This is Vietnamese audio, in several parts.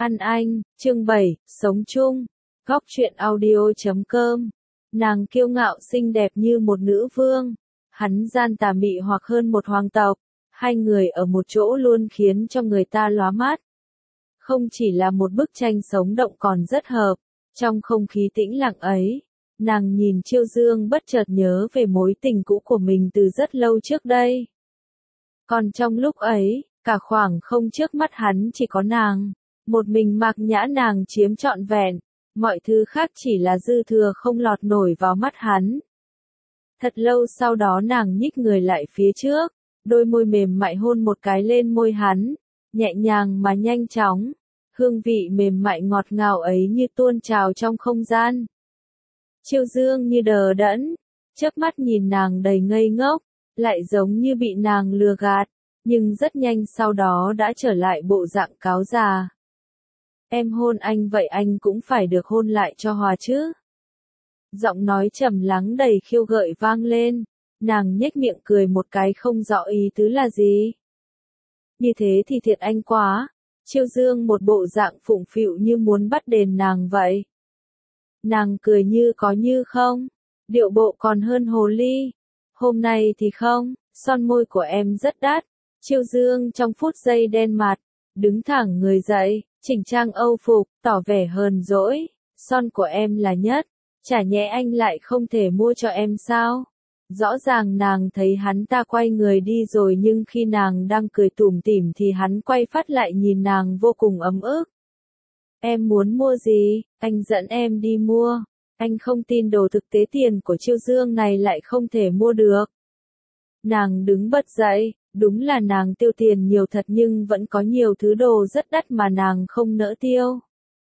Ăn anh, chương 7, sống chung. Góc truyện audio.com. Nàng kiêu ngạo xinh đẹp như một nữ vương. Hắn gian tà mị hoặc hơn một hoàng tộc. Hai người ở một chỗ luôn khiến cho người ta lóa mắt. Không chỉ là một bức tranh sống động còn rất hợp. Trong không khí tĩnh lặng ấy, nàng nhìn Chiêu Dương bất chợt nhớ về mối tình cũ của mình từ rất lâu trước đây. Còn trong lúc ấy, cả khoảng không trước mắt hắn chỉ có nàng. Một mình Mạc Nhã nàng chiếm trọn vẹn, mọi thứ khác chỉ là dư thừa không lọt nổi vào mắt hắn. Thật lâu sau đó nàng nhích người lại phía trước, đôi môi mềm mại hôn một cái lên môi hắn, nhẹ nhàng mà nhanh chóng, hương vị mềm mại ngọt ngào ấy như tuôn trào trong không gian. Chiêu Dương như đờ đẫn, chớp mắt nhìn nàng đầy ngây ngốc, lại giống như bị nàng lừa gạt, nhưng rất nhanh sau đó đã trở lại bộ dạng cáo già. Em hôn anh vậy anh cũng phải được hôn lại cho hòa chứ. Giọng nói trầm lắng đầy khiêu gợi vang lên, nàng nhếch miệng cười một cái không rõ ý tứ là gì. Như thế thì thiệt anh quá. Chiêu Dương một bộ dạng phụng phịu như muốn bắt đền nàng vậy. Nàng cười như có như không, điệu bộ còn hơn hồ ly. Hôm nay thì không, son môi của em rất đắt. Chiêu Dương trong phút giây đen mặt, đứng thẳng người dậy, chỉnh trang âu phục, tỏ vẻ hờn dỗi. Son của em là nhất, chả nhẽ anh lại không thể mua cho em sao? Rõ ràng nàng thấy hắn ta quay người đi rồi, nhưng khi nàng đang cười tủm tỉm thì hắn quay phát lại nhìn nàng vô cùng ấm ức. Em muốn mua gì, anh dẫn em đi mua. Anh không tin đồ thực tế tiền của Chiêu Dương này lại không thể mua được. Nàng đứng bật dậy, đúng là nàng tiêu tiền nhiều thật nhưng vẫn có nhiều thứ đồ rất đắt mà nàng không nỡ tiêu.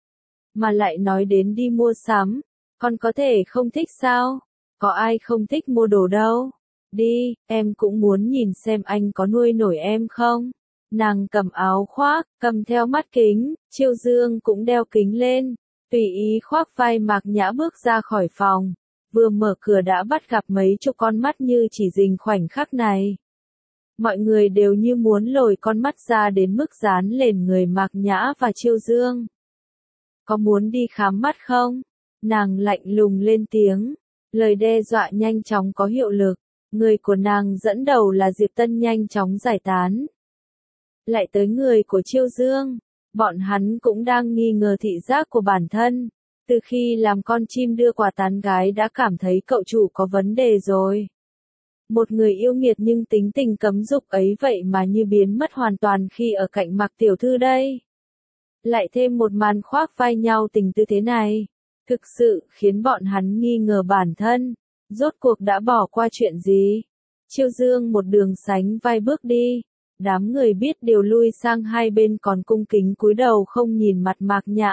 Mà lại nói đến đi mua sắm, con có thể không thích sao? Có ai không thích mua đồ đâu. Đi, em cũng muốn nhìn xem anh có nuôi nổi em không. Nàng cầm áo khoác, cầm theo mắt kính, Chiêu Dương cũng đeo kính lên, tùy ý khoác vai Mạc Nhã bước ra khỏi phòng. Vừa mở cửa đã bắt gặp mấy chục con mắt như chỉ dình khoảnh khắc này. Mọi người đều như muốn lồi con mắt ra đến mức dán lên người Mạc Nhã và Chiêu Dương. Có muốn đi khám mắt không? Nàng lạnh lùng lên tiếng. Lời đe dọa nhanh chóng có hiệu lực. Người của nàng dẫn đầu là Diệp Tân nhanh chóng giải tán. Lại tới người của Chiêu Dương. Bọn hắn cũng đang nghi ngờ thị giác của bản thân. Từ khi làm con chim đưa quà tán gái đã cảm thấy cậu chủ có vấn đề rồi. Một người yêu nghiệt nhưng tính tình cấm dục ấy vậy mà như biến mất hoàn toàn khi ở cạnh Mạc tiểu thư đây. Lại thêm một màn khoác vai nhau tình tư thế này. Thực sự khiến bọn hắn nghi ngờ bản thân. Rốt cuộc đã bỏ qua chuyện gì? Chiêu Dương một đường sánh vai bước đi. Đám người biết đều lui sang hai bên còn cung kính cúi đầu không nhìn mặt Mạc Nhã.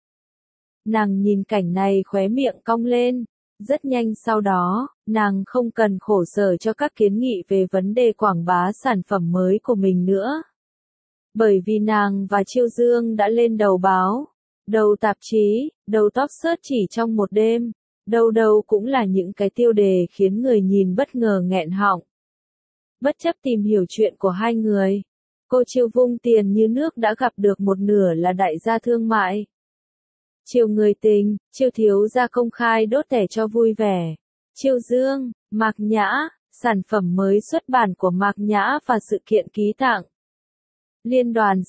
Nàng nhìn cảnh này khóe miệng cong lên. Rất nhanh sau đó, nàng không cần khổ sở cho các kiến nghị về vấn đề quảng bá sản phẩm mới của mình nữa. Bởi vì nàng và Chiêu Dương đã lên đầu báo, đầu tạp chí, đầu top search chỉ trong một đêm. Đâu đâu cũng là những cái tiêu đề khiến người nhìn bất ngờ nghẹn họng. Bất chấp tìm hiểu chuyện của hai người, cô Chiêu vung tiền như nước đã gặp được một nửa là đại gia thương mại. Chiêu người tình, Chiêu thiếu gia công khai đốt thẻ cho vui vẻ. Chiêu Dương, Mạc Nhã, sản phẩm mới xuất bản của Mạc Nhã và sự kiện ký tặng. Liên đoàn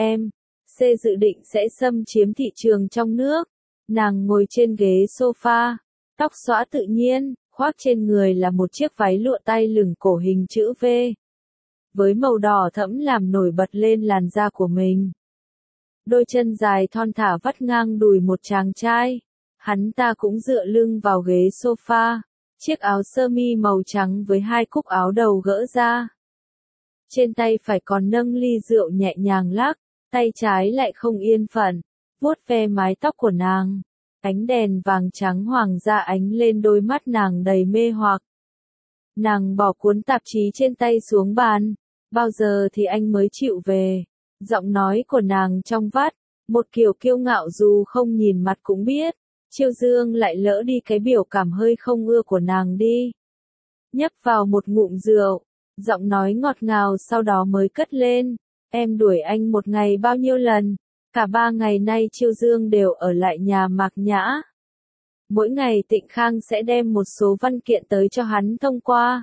CMC dự định sẽ xâm chiếm thị trường trong nước. Nàng ngồi trên ghế sofa, tóc xõa tự nhiên, khoác trên người là một chiếc váy lụa tay lửng cổ hình chữ V. Với màu đỏ thẫm làm nổi bật lên làn da của mình. Đôi chân dài thon thả vắt ngang đùi một chàng trai. Hắn ta cũng dựa lưng vào ghế sofa. Chiếc áo sơ mi màu trắng với hai cúc áo đầu gỡ ra. Trên tay phải còn nâng ly rượu nhẹ nhàng lắc. Tay trái lại không yên phận, vuốt ve mái tóc của nàng. Ánh đèn vàng trắng hoàng ra ánh lên đôi mắt nàng đầy mê hoặc. Nàng bỏ cuốn tạp chí trên tay xuống bàn. Bao giờ thì anh mới chịu về? Giọng nói của nàng trong vắt, một kiểu kiêu ngạo dù không nhìn mặt cũng biết. Chiêu Dương lại lỡ đi cái biểu cảm hơi không ưa của nàng đi. Nhấp vào một ngụm rượu, giọng nói ngọt ngào sau đó mới cất lên. Em đuổi anh một ngày bao nhiêu lần? Cả 3 ngày nay Chiêu Dương đều ở lại nhà Mạc Nhã. Mỗi ngày Tịnh Khang sẽ đem một số văn kiện tới cho hắn thông qua.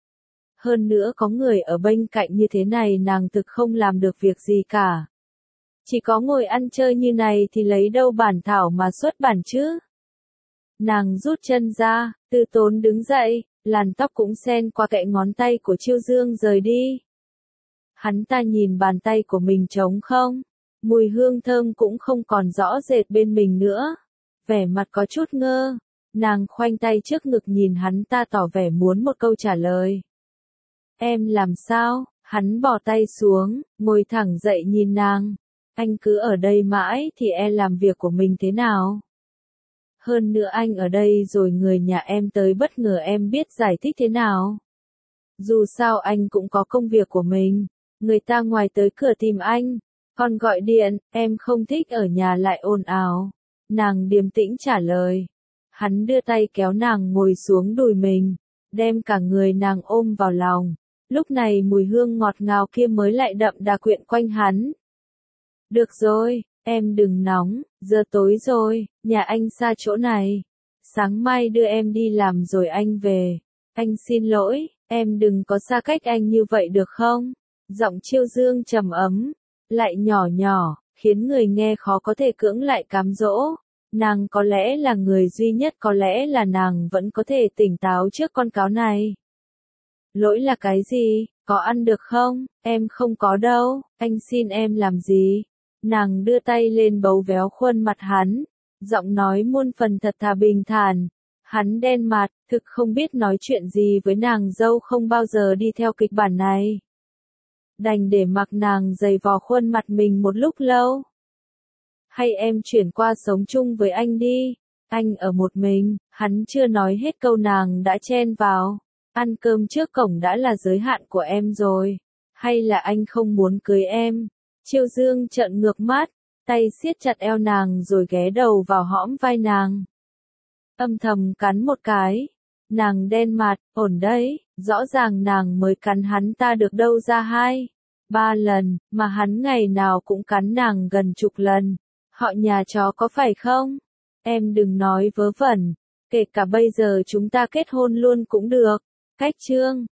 Hơn nữa có người ở bên cạnh như thế này nàng thực không làm được việc gì cả. Chỉ có ngồi ăn chơi như này thì lấy đâu bản thảo mà xuất bản chứ. Nàng rút chân ra, từ tốn đứng dậy, làn tóc cũng xen qua kẽ ngón tay của Chiêu Dương rời đi. Hắn ta nhìn bàn tay của mình trống không, mùi hương thơm cũng không còn rõ rệt bên mình nữa. Vẻ mặt có chút ngơ, nàng khoanh tay trước ngực nhìn hắn ta tỏ vẻ muốn một câu trả lời. Em làm sao? Hắn bỏ tay xuống, ngồi thẳng dậy nhìn nàng. Anh cứ ở đây mãi thì em làm việc của mình thế nào? Hơn nữa anh ở đây rồi người nhà em tới bất ngờ em biết giải thích thế nào? Dù sao anh cũng có công việc của mình, người ta ngoài tới cửa tìm anh, còn gọi điện, em không thích ở nhà lại ồn ào. Nàng điềm tĩnh trả lời. Hắn đưa tay kéo nàng ngồi xuống đùi mình, đem cả người nàng ôm vào lòng. Lúc này mùi hương ngọt ngào kia mới lại đậm đà quyện quanh hắn. Được rồi, em đừng nóng, giờ tối rồi, nhà anh xa chỗ này. Sáng mai đưa em đi làm rồi anh về. Anh xin lỗi, em đừng có xa cách anh như vậy được không? Giọng Chiêu Dương trầm ấm, lại nhỏ nhỏ, khiến người nghe khó có thể cưỡng lại cám dỗ. Nàng có lẽ là người duy nhất, có lẽ là nàng vẫn có thể tỉnh táo trước con cáo này. Lỗi là cái gì? Có ăn được không? Em không có đâu, anh xin em làm gì? Nàng đưa tay lên bấu véo khuôn mặt hắn, giọng nói muôn phần thật thà bình thản. Hắn đen mặt, thực không biết nói chuyện gì với nàng dâu không bao giờ đi theo kịch bản này. Đành để mặc nàng giày vò khuôn mặt mình một lúc lâu. Hay em chuyển qua sống chung với anh đi, anh ở một mình, hắn chưa nói hết câu nàng đã chen vào. Ăn cơm trước cổng đã là giới hạn của em rồi, hay là anh không muốn cưới em? Chiêu Dương trợn ngược mắt, tay siết chặt eo nàng rồi ghé đầu vào hõm vai nàng. Âm thầm cắn một cái, nàng đen mặt, ổn đấy, rõ ràng nàng mới cắn hắn ta được đâu ra 2-3 lần, mà hắn ngày nào cũng cắn nàng gần chục lần. Họ nhà chó có phải không? Em đừng nói vớ vẩn, kể cả bây giờ chúng ta kết hôn luôn cũng được. Cách chương